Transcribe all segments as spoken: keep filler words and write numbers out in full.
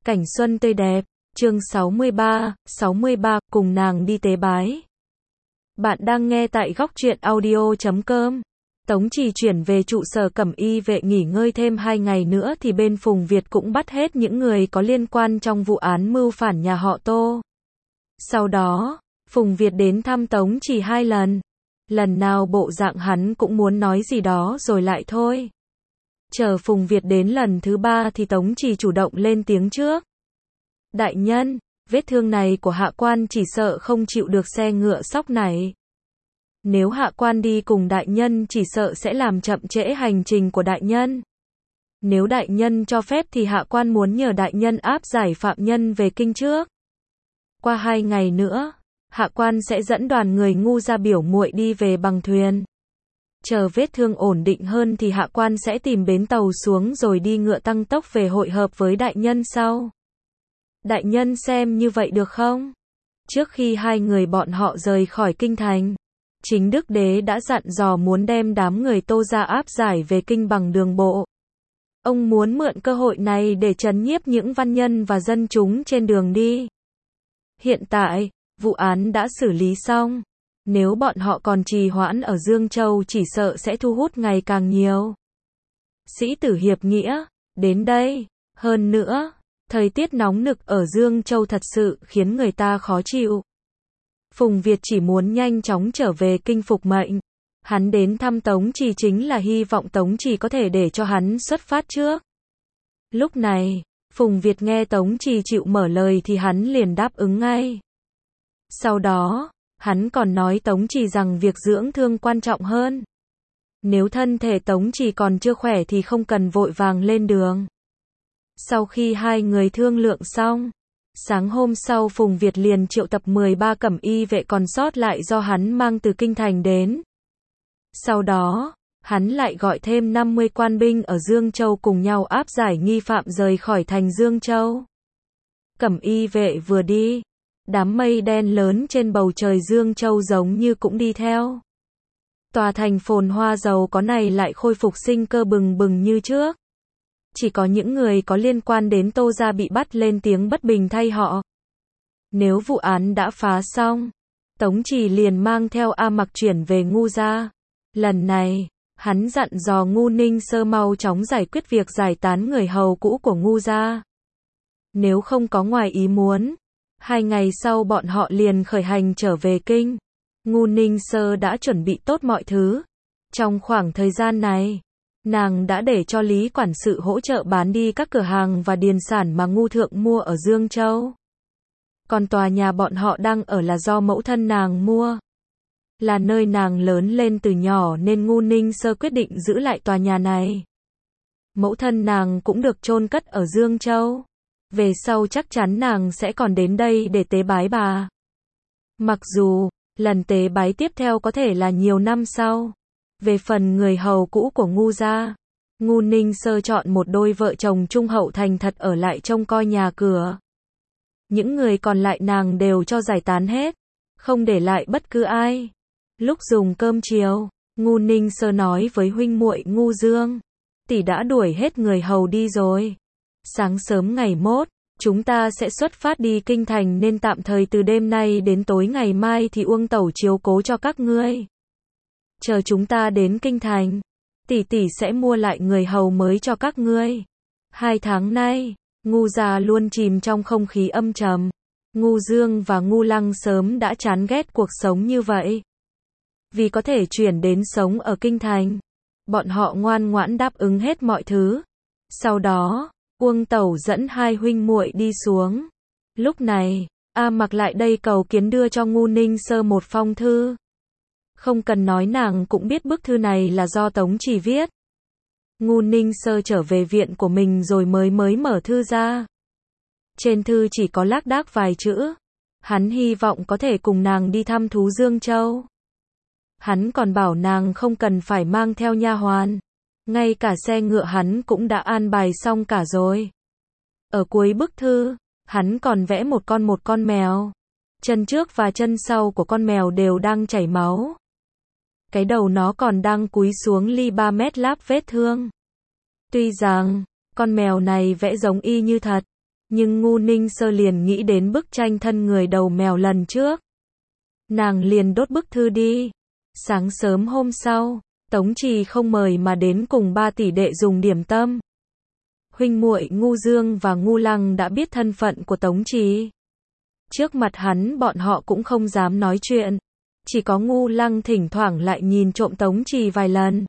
Cảnh xuân tươi đẹp, chương sáu mươi ba, sáu mươi ba, cùng nàng đi tế bái. Bạn đang nghe tại góc truyện audio chấm com. Tống Trì chuyển về trụ sở Cẩm Y vệ nghỉ ngơi thêm hai ngày nữa thì bên Phùng Việt cũng bắt hết những người có liên quan trong vụ án mưu phản nhà họ Tô. Sau đó, Phùng Việt đến thăm Tống Trì hai lần. Lần nào bộ dạng hắn cũng muốn nói gì đó rồi lại thôi. Chờ Phùng Việt đến lần thứ ba thì Tống Trì chủ động lên tiếng trước. Đại nhân, vết thương này của hạ quan chỉ sợ không chịu được xe ngựa sóc này. Nếu hạ quan đi cùng đại nhân chỉ sợ sẽ làm chậm trễ hành trình của đại nhân. Nếu đại nhân cho phép thì hạ quan muốn nhờ đại nhân áp giải phạm nhân về kinh trước. Qua hai ngày nữa, hạ quan sẽ dẫn đoàn người ngu ra biểu muội đi về bằng thuyền. Chờ vết thương ổn định hơn thì hạ quan sẽ tìm bến tàu xuống rồi đi ngựa tăng tốc về hội hợp với đại nhân sau. Đại nhân xem như vậy được không? Trước khi hai người bọn họ rời khỏi kinh thành, chính Đức Đế đã dặn dò muốn đem đám người Tô ra áp giải về kinh bằng đường bộ. Ông muốn mượn cơ hội này để trấn nhiếp những văn nhân và dân chúng trên đường đi. Hiện tại, vụ án đã xử lý xong. Nếu bọn họ còn trì hoãn ở Dương Châu chỉ sợ sẽ thu hút ngày càng nhiều sĩ tử hiệp nghĩa đến đây. Hơn nữa, thời tiết nóng nực ở Dương Châu thật sự khiến người ta khó chịu. Phùng Việt chỉ muốn nhanh chóng trở về kinh phục mệnh. Hắn đến thăm Tống Trì chính là hy vọng Tống Trì có thể để cho hắn xuất phát trước. Lúc này, Phùng Việt nghe Tống Trì chịu mở lời thì hắn liền đáp ứng ngay. Sau đó, hắn còn nói Tống Trì rằng việc dưỡng thương quan trọng hơn. Nếu thân thể Tống Trì còn chưa khỏe thì không cần vội vàng lên đường. Sau khi hai người thương lượng xong, sáng hôm sau Phùng Việt liền triệu tập mười ba cẩm y vệ còn sót lại do hắn mang từ kinh thành đến. Sau đó, hắn lại gọi thêm năm mươi quan binh ở Dương Châu cùng nhau áp giải nghi phạm rời khỏi thành Dương Châu. Cẩm y vệ vừa đi, đám mây đen lớn trên bầu trời Dương Châu giống như cũng đi theo. Tòa thành phồn hoa giàu có này lại khôi phục sinh cơ bừng bừng như trước. Chỉ có những người có liên quan đến Tô gia bị bắt lên tiếng bất bình thay họ. Nếu vụ án đã phá xong, Tống Trì liền mang theo A Mặc chuyển về Ngu gia. Lần này, hắn dặn dò Ngu Ninh Sơ mau chóng giải quyết việc giải tán người hầu cũ của Ngu gia. Nếu không có ngoài ý muốn, hai ngày sau bọn họ liền khởi hành trở về kinh. Ngu Ninh Sơ đã chuẩn bị tốt mọi thứ. Trong khoảng thời gian này, nàng đã để cho Lý quản sự hỗ trợ bán đi các cửa hàng và điền sản mà Ngu thượng mua ở Dương Châu. Còn tòa nhà bọn họ đang ở là do mẫu thân nàng mua. Là nơi nàng lớn lên từ nhỏ nên Ngu Ninh Sơ quyết định giữ lại tòa nhà này. Mẫu thân nàng cũng được chôn cất ở Dương Châu. Về sau chắc chắn nàng sẽ còn đến đây để tế bái bà. Mặc dù, lần tế bái tiếp theo có thể là nhiều năm sau. Về phần người hầu cũ của Ngu gia, Ngu Ninh Sơ chọn một đôi vợ chồng trung hậu thành thật ở lại trông coi nhà cửa. Những người còn lại nàng đều cho giải tán hết, không để lại bất cứ ai. Lúc dùng cơm chiều, Ngu Ninh Sơ nói với huynh muội Ngu Dương, tỷ đã đuổi hết người hầu đi rồi. Sáng sớm ngày mốt, chúng ta sẽ xuất phát đi kinh thành nên tạm thời từ đêm nay đến tối ngày mai thì Uông tẩu chiếu cố cho các ngươi. Chờ chúng ta đến kinh thành, tỷ tỷ sẽ mua lại người hầu mới cho các ngươi. Hai tháng nay, Ngu gia luôn chìm trong không khí âm trầm. Ngu Dương và Ngu Lăng sớm đã chán ghét cuộc sống như vậy. Vì có thể chuyển đến sống ở kinh thành, bọn họ ngoan ngoãn đáp ứng hết mọi thứ. Sau đó, Uông tẩu dẫn hai huynh muội đi xuống. Lúc này, A Mặc lại đây cầu kiến đưa cho Ngu Ninh Sơ một phong thư. Không cần nói nàng cũng biết bức thư này là do Tống Trì viết. Ngu Ninh Sơ trở về viện của mình rồi mới mới mở thư ra. Trên thư chỉ có lác đác vài chữ. Hắn hy vọng có thể cùng nàng đi thăm thú Dương Châu. Hắn còn bảo nàng không cần phải mang theo nha hoàn. Ngay cả xe ngựa hắn cũng đã an bài xong cả rồi. Ở cuối bức thư, hắn còn vẽ một con một con mèo. Chân trước và chân sau của con mèo đều đang chảy máu. Cái đầu nó còn đang cúi xuống ly ba mét láp vết thương. Tuy rằng, con mèo này vẽ giống y như thật, Nhưng Ngu Ninh Sơ liền nghĩ đến bức tranh thân người đầu mèo lần trước. Nàng liền đốt bức thư đi. Sáng sớm hôm sau, Tống Trì không mời mà đến cùng ba tỷ đệ dùng điểm tâm. Huynh muội Ngu Dương và Ngu Lăng đã biết thân phận của Tống Trì. Trước mặt hắn bọn họ cũng không dám nói chuyện. Chỉ có Ngu Lăng thỉnh thoảng lại nhìn trộm Tống Trì vài lần.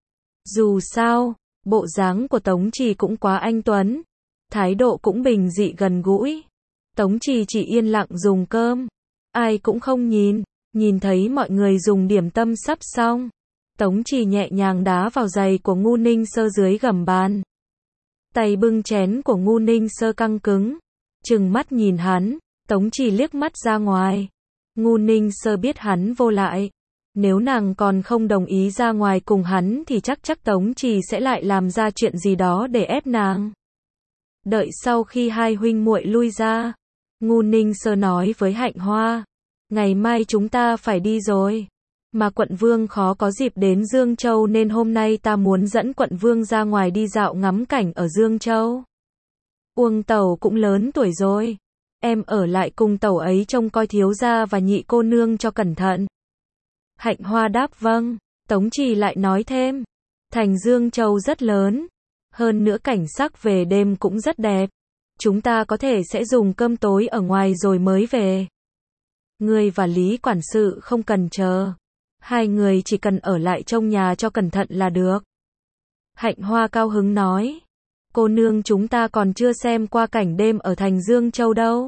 Dù sao, bộ dáng của Tống Trì cũng quá anh tuấn. Thái độ cũng bình dị gần gũi. Tống Trì chỉ yên lặng dùng cơm. Ai cũng không nhìn. Nhìn thấy mọi người dùng điểm tâm sắp xong. Tống Trì nhẹ nhàng đá vào giày của Ngu Ninh Sơ dưới gầm bàn. Tay bưng chén của Ngu Ninh Sơ căng cứng. Trừng mắt nhìn hắn. Tống Trì liếc mắt ra ngoài. Ngu Ninh Sơ biết hắn vô lại. Nếu nàng còn không đồng ý ra ngoài cùng hắn thì chắc chắc Tống Trì sẽ lại làm ra chuyện gì đó để ép nàng. Đợi sau khi hai huynh muội lui ra, Ngu Ninh Sơ nói với Hạnh Hoa, ngày mai chúng ta phải đi rồi. Mà quận vương khó có dịp đến Dương Châu nên hôm nay ta muốn dẫn quận vương ra ngoài đi dạo ngắm cảnh ở Dương Châu. Uông Tẩu cũng lớn tuổi rồi. Em ở lại cùng Tẩu ấy trông coi thiếu gia và nhị cô nương cho cẩn thận. Hạnh Hoa đáp vâng. Tống Trì lại nói thêm, thành Dương Châu rất lớn. Hơn nữa cảnh sắc về đêm cũng rất đẹp. Chúng ta có thể sẽ dùng cơm tối ở ngoài rồi mới về. Ngươi và Lý quản sự không cần chờ. Hai người chỉ cần ở lại trong nhà cho cẩn thận là được. Hạnh Hoa cao hứng nói, cô nương chúng ta còn chưa xem qua cảnh đêm ở thành Dương Châu đâu.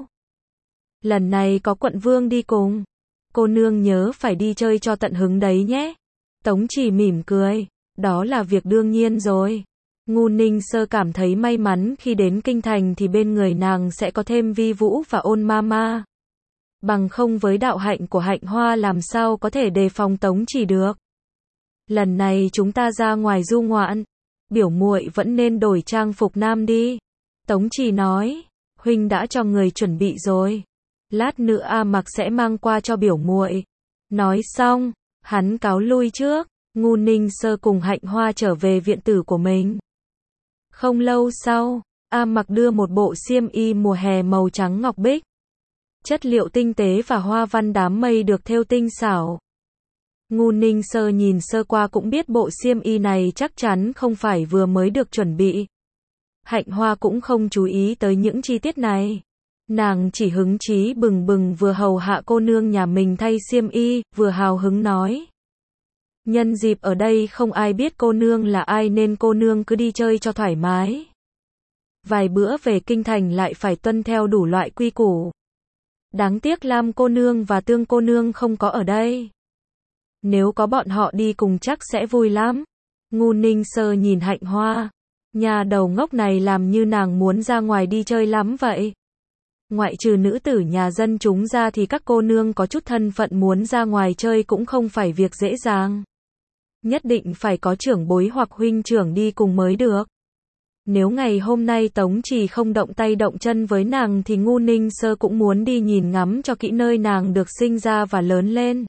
Lần này có quận vương đi cùng. Cô nương nhớ phải đi chơi cho tận hứng đấy nhé. Tống Trì mỉm cười, đó là việc đương nhiên rồi. Ngu Ninh Sơ cảm thấy may mắn khi đến kinh thành thì bên người nàng sẽ có thêm Vi Vũ và Ôn Ma Ma. Bằng không với đạo hạnh của Hạnh Hoa làm sao có thể đề phòng Tống Trì được. Lần này chúng ta ra ngoài du ngoạn, biểu muội vẫn nên đổi trang phục nam đi. Tống Trì nói, huynh đã cho người chuẩn bị rồi. Lát nữa A Mặc sẽ mang qua cho biểu muội. Nói xong, hắn cáo lui trước. Ngu Ninh Sơ cùng Hạnh Hoa trở về viện tử của mình. Không lâu sau, A Mặc đưa một bộ xiêm y mùa hè màu trắng ngọc bích. Chất liệu tinh tế và hoa văn đám mây được thêu tinh xảo. Ngu Ninh Sơ nhìn sơ qua cũng biết bộ xiêm y này chắc chắn không phải vừa mới được chuẩn bị. Hạnh Hoa cũng không chú ý tới những chi tiết này. Nàng chỉ hứng chí bừng bừng vừa hầu hạ cô nương nhà mình thay xiêm y, vừa hào hứng nói. Nhân dịp ở đây không ai biết cô nương là ai nên cô nương cứ đi chơi cho thoải mái. Vài bữa về kinh thành lại phải tuân theo đủ loại quy củ. Đáng tiếc Lam cô nương và Tương cô nương không có ở đây. Nếu có bọn họ đi cùng chắc sẽ vui lắm. Ngu Ninh Sơ nhìn Hạnh Hoa. Nhà đầu ngốc này làm như nàng muốn ra ngoài đi chơi lắm vậy. Ngoại trừ nữ tử nhà dân chúng ra thì các cô nương có chút thân phận muốn ra ngoài chơi cũng không phải việc dễ dàng. Nhất định phải có trưởng bối hoặc huynh trưởng đi cùng mới được. Nếu ngày hôm nay Tống Trì không động tay động chân với nàng thì Ngu Ninh Sơ cũng muốn đi nhìn ngắm cho kỹ nơi nàng được sinh ra và lớn lên.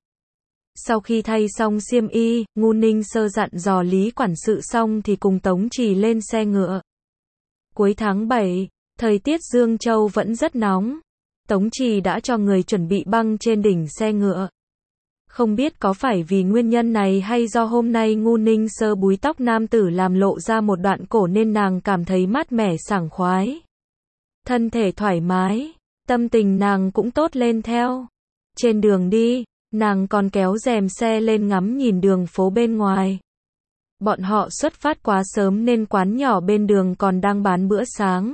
Sau khi thay xong xiêm y, Ngu Ninh Sơ dặn dò Lý quản sự xong thì cùng Tống Trì lên xe ngựa. Cuối tháng bảy, thời tiết Dương Châu vẫn rất nóng. Tống Trì đã cho người chuẩn bị băng trên đỉnh xe ngựa. Không biết có phải vì nguyên nhân này hay do hôm nay Ngu Ninh Sơ búi tóc nam tử làm lộ ra một đoạn cổ nên nàng cảm thấy mát mẻ sảng khoái. Thân thể thoải mái, tâm tình nàng cũng tốt lên theo. Trên đường đi, nàng còn kéo rèm xe lên ngắm nhìn đường phố bên ngoài. Bọn họ xuất phát quá sớm nên quán nhỏ bên đường còn đang bán bữa sáng.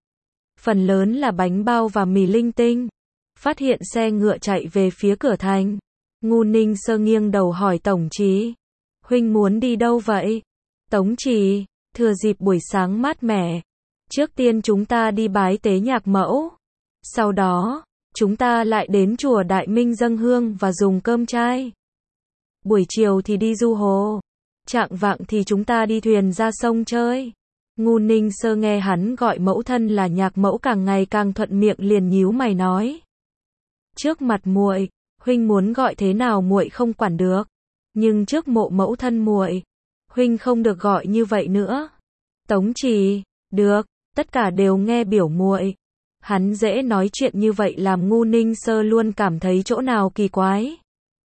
Phần lớn là bánh bao và mì linh tinh. Phát hiện xe ngựa chạy về phía cửa thành. Ngu Ninh Sơ nghiêng đầu hỏi Tổng Trì. Huynh muốn đi đâu vậy? Tống Trì, thừa dịp buổi sáng mát mẻ. Trước tiên chúng ta đi bái tế nhạc mẫu. Sau đó, chúng ta lại đến chùa Đại Minh dâng hương và dùng cơm chay. Buổi chiều thì đi du hồ. Chạng vạng thì chúng ta đi thuyền ra sông chơi. Ngu Ninh Sơ nghe hắn gọi mẫu thân là nhạc mẫu càng ngày càng thuận miệng liền nhíu mày nói. Trước mặt muội, huynh muốn gọi thế nào muội không quản được. Nhưng trước mộ mẫu thân muội, huynh không được gọi như vậy nữa. Tống Trì, được, tất cả đều nghe biểu muội. Hắn dễ nói chuyện như vậy làm Ngu Ninh Sơ luôn cảm thấy chỗ nào kỳ quái.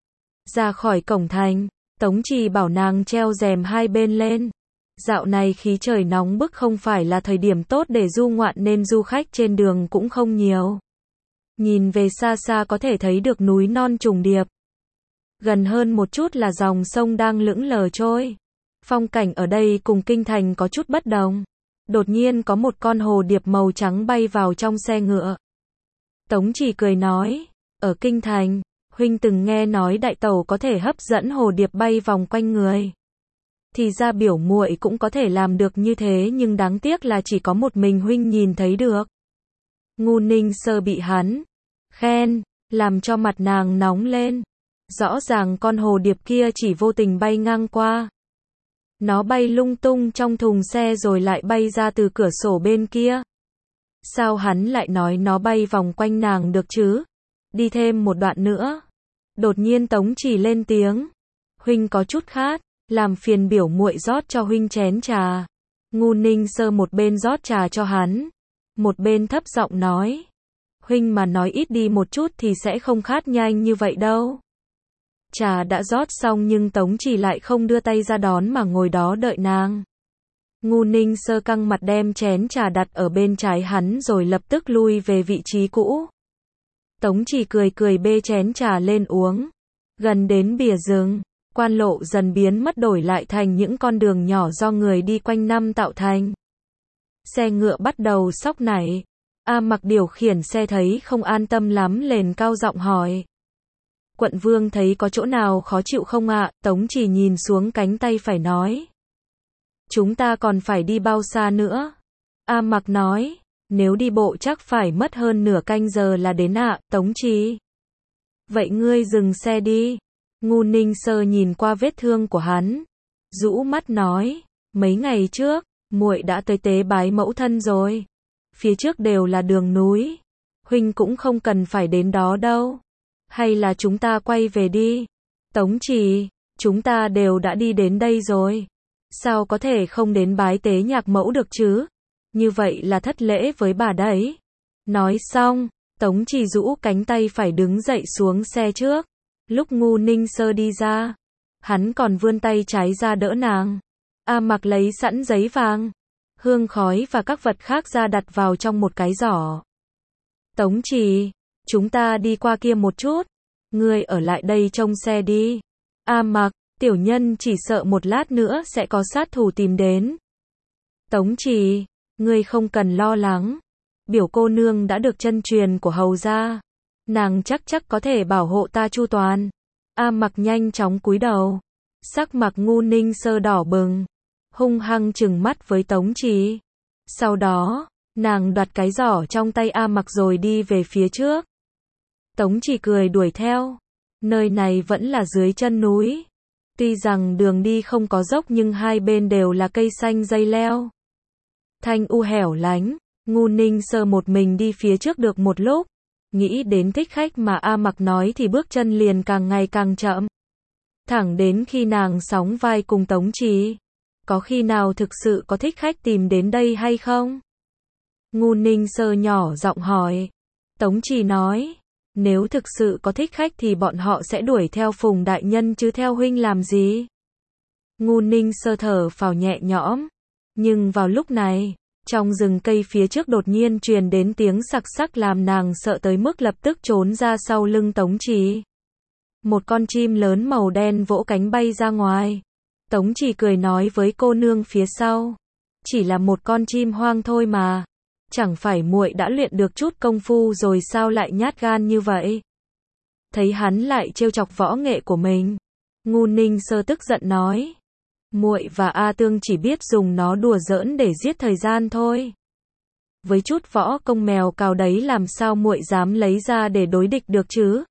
Ra khỏi cổng thành, Tống Trì bảo nàng treo rèm hai bên lên. Dạo này khí trời nóng bức không phải là thời điểm tốt để du ngoạn nên du khách trên đường cũng không nhiều. Nhìn về xa xa có thể thấy được núi non trùng điệp. Gần hơn một chút là dòng sông đang lững lờ trôi. Phong cảnh ở đây cùng kinh thành có chút bất đồng. Đột nhiên có một con hồ điệp màu trắng bay vào trong xe ngựa. Tống Trì cười nói, ở kinh thành, huynh từng nghe nói đại tẩu có thể hấp dẫn hồ điệp bay vòng quanh người. Thì ra biểu muội cũng có thể làm được như thế nhưng đáng tiếc là chỉ có một mình huynh nhìn thấy được. Ngu Ninh Sơ bị hắn khen, làm cho mặt nàng nóng lên. Rõ ràng con hồ điệp kia chỉ vô tình bay ngang qua. Nó bay lung tung trong thùng xe rồi lại bay ra từ cửa sổ bên kia. Sao hắn lại nói nó bay vòng quanh nàng được chứ? Đi thêm một đoạn nữa. Đột nhiên Tống Trì lên tiếng. Huynh có chút khát, làm phiền biểu muội rót cho huynh chén trà. Ngu Ninh Sơ một bên rót trà cho hắn, một bên thấp giọng nói. Huynh mà nói ít đi một chút thì sẽ không khát nhanh như vậy đâu. Trà đã rót xong nhưng Tống Trì lại không đưa tay ra đón mà ngồi đó đợi nàng. Ngu Ninh Sơ căng mặt đem chén trà đặt ở bên trái hắn rồi lập tức lui về vị trí cũ. Tống Trì cười cười bê chén trà lên uống. Gần đến bìa rừng, quan lộ dần biến mất đổi lại thành những con đường nhỏ do người đi quanh năm tạo thành. Xe ngựa bắt đầu xóc nảy. A Mặc điều khiển xe thấy không an tâm lắm liền cao giọng hỏi. Quận vương thấy có chỗ nào khó chịu không ạ? Tống Trì nhìn xuống cánh tay phải nói. Chúng ta còn phải đi bao xa nữa? A Mặc nói. Nếu đi bộ chắc phải mất hơn nửa canh giờ là đến ạ, Tống Trì. Vậy ngươi dừng xe đi. Ngu Ninh Sơ nhìn qua vết thương của hắn, rũ mắt nói, mấy ngày trước, muội đã tới tế bái mẫu thân rồi. Phía trước đều là đường núi. Huynh cũng không cần phải đến đó đâu. Hay là chúng ta quay về đi? Tống Trì, chúng ta đều đã đi đến đây rồi. Sao có thể không đến bái tế nhạc mẫu được chứ? Như vậy là thất lễ với bà đấy. Nói xong, Tống Trì rũ cánh tay phải đứng dậy xuống xe trước. Lúc Ngu Ninh Sơ đi ra, hắn còn vươn tay trái ra đỡ nàng. A Mặc lấy sẵn giấy vàng, hương khói và các vật khác ra đặt vào trong một cái giỏ. Tống Trì, chúng ta đi qua kia một chút. Ngươi ở lại đây trông xe đi. A Mặc, tiểu nhân chỉ sợ một lát nữa sẽ có sát thủ tìm đến. Tống Trì, ngươi không cần lo lắng. Biểu cô nương đã được chân truyền của hầu gia. Nàng chắc chắc có thể bảo hộ ta chu toàn. A Mặc nhanh chóng cúi đầu. Sắc mặt Ngu Ninh Sơ đỏ bừng, hung hăng trừng mắt với Tống Trì. Sau đó, nàng đoạt cái giỏ trong tay A Mặc rồi đi về phía trước. Tống Trì cười đuổi theo. Nơi này vẫn là dưới chân núi. Tuy rằng đường đi không có dốc nhưng hai bên đều là cây xanh dây leo. Thanh u hẻo lánh. Ngu Ninh Sơ một mình đi phía trước được một lúc. Nghĩ đến thích khách mà A Mặc nói thì bước chân liền càng ngày càng chậm. Thẳng đến khi nàng sóng vai cùng Tống Trì. Có khi nào thực sự có thích khách tìm đến đây hay không? Ngu Ninh Sơ nhỏ giọng hỏi. Tống Trì nói. Nếu thực sự có thích khách thì bọn họ sẽ đuổi theo Phùng đại nhân chứ theo huynh làm gì? Ngu Ninh Sơ thở phào nhẹ nhõm. Nhưng vào lúc này, trong rừng cây phía trước đột nhiên truyền đến tiếng sặc sắc làm nàng sợ tới mức lập tức trốn ra sau lưng Tống Trì. Một con chim lớn màu đen vỗ cánh bay ra ngoài. Tống Trì cười nói với cô nương phía sau. Chỉ là một con chim hoang thôi mà. Chẳng phải muội đã luyện được chút công phu rồi sao lại nhát gan như vậy? Thấy hắn lại trêu chọc võ nghệ của mình. Ngu Ninh Sơ tức giận nói. Muội và A Tương chỉ biết dùng nó đùa giỡn để giết thời gian thôi. Với chút võ công mèo cào đấy làm sao muội dám lấy ra để đối địch được chứ?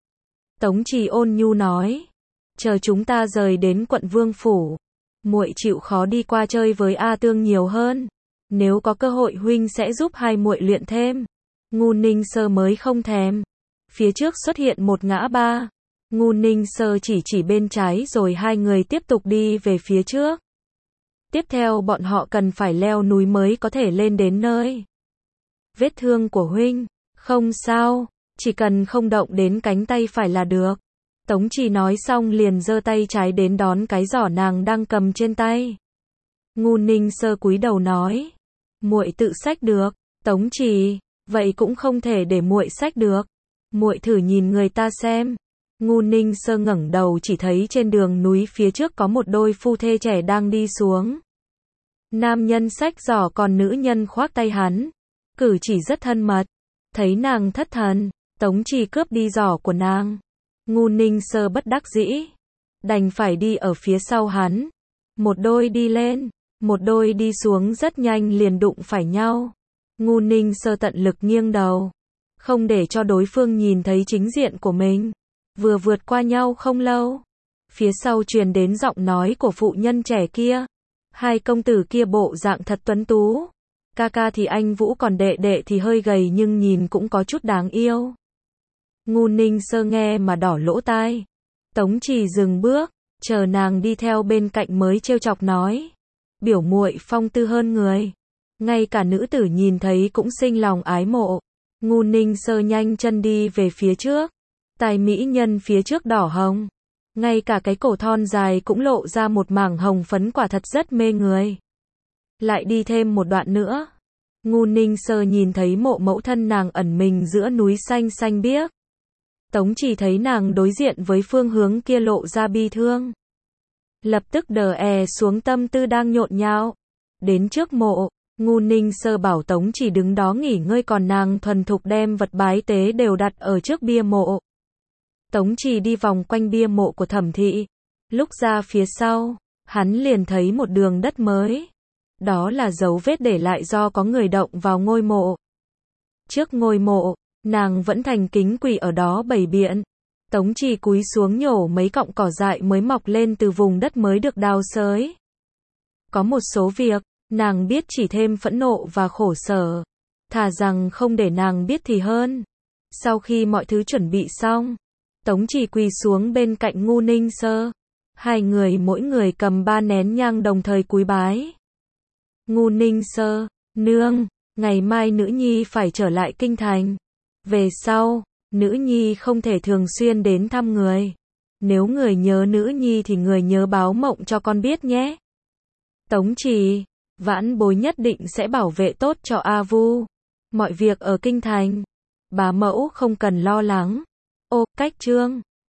Tống Trì ôn nhu nói. Chờ chúng ta rời đến quận Vương Phủ. Muội chịu khó đi qua chơi với A Tương nhiều hơn. Nếu có cơ hội huynh sẽ giúp hai muội luyện thêm. Ngu Ninh Sơ mới không thèm. Phía trước xuất hiện một ngã ba. Ngu Ninh Sơ chỉ chỉ bên trái rồi hai người tiếp tục đi về phía trước. Tiếp theo bọn họ cần phải leo núi mới có thể lên đến nơi. vết thương của huynh, không sao, chỉ cần không động đến cánh tay phải là được. Tống Trì nói xong liền giơ tay trái đến đón cái giỏ nàng đang cầm trên tay. Ngu Ninh Sơ cúi đầu nói, muội tự xách được. Tống Trì, vậy cũng không thể để muội xách được. Muội thử nhìn người ta xem. Ngu Ninh Sơ ngẩng đầu chỉ thấy trên đường núi phía trước có một đôi phu thê trẻ đang đi xuống. Nam nhân xách giỏ còn nữ nhân khoác tay hắn, cử chỉ rất thân mật. Thấy nàng thất thần, Tống Trì cướp đi giỏ của nàng. Ngu Ninh Sơ bất đắc dĩ, đành phải đi ở phía sau hắn. Một đôi đi lên, một đôi đi xuống rất nhanh liền đụng phải nhau. Ngu Ninh Sơ tận lực nghiêng đầu, không để cho đối phương nhìn thấy chính diện của mình. Vừa vượt qua nhau không lâu, phía sau truyền đến giọng nói của phụ nhân trẻ kia. Hai công tử kia bộ dạng thật tuấn tú. Ca ca thì anh Vũ, còn đệ đệ thì hơi gầy nhưng nhìn cũng có chút đáng yêu. Ngu Ninh Sơ nghe mà đỏ lỗ tai. Tống Trì dừng bước, chờ nàng đi theo bên cạnh mới trêu chọc nói, biểu muội phong tư hơn người, ngay cả nữ tử nhìn thấy cũng sinh lòng ái mộ. Ngu Ninh Sơ nhanh chân đi về phía trước, tài mỹ nhân phía trước đỏ hồng, ngay cả cái cổ thon dài cũng lộ ra một mảng hồng phấn, quả thật rất mê người. Lại đi thêm một đoạn nữa, Ngu Ninh Sơ nhìn thấy mộ mẫu thân nàng ẩn mình giữa núi xanh xanh biếc. Tống Trì thấy nàng đối diện với phương hướng kia lộ ra bi thương, lập tức đờ è xuống tâm tư đang nhộn nhạo. Đến trước mộ, Ngu Ninh Sơ bảo Tống Trì đứng đó nghỉ ngơi, còn nàng thuần thục đem vật bái tế đều đặt ở trước bia mộ. Tống Trì đi vòng quanh bia mộ của Thẩm thị, lúc ra phía sau, hắn liền thấy một đường đất mới. Đó là dấu vết để lại do có người động vào ngôi mộ. Trước ngôi mộ, nàng vẫn thành kính quỳ ở đó bày biện. Tống Trì cúi xuống nhổ mấy cọng cỏ dại mới mọc lên từ vùng đất mới được đào xới. Có một số việc, nàng biết chỉ thêm phẫn nộ và khổ sở. Thà rằng không để nàng biết thì hơn. Sau khi mọi thứ chuẩn bị xong, Tống Trì quỳ xuống bên cạnh Ngu Ninh Sơ. Hai người mỗi người cầm ba nén nhang đồng thời cúi bái. Ngu Ninh Sơ, nương, ngày mai nữ nhi phải trở lại kinh thành. Về sau, nữ nhi không thể thường xuyên đến thăm người. Nếu người nhớ nữ nhi thì người nhớ báo mộng cho con biết nhé. Tống Trì, vãn bối nhất định sẽ bảo vệ tốt cho A Vu. Mọi việc ở kinh thành, bá mẫu không cần lo lắng. Ô, cách chương.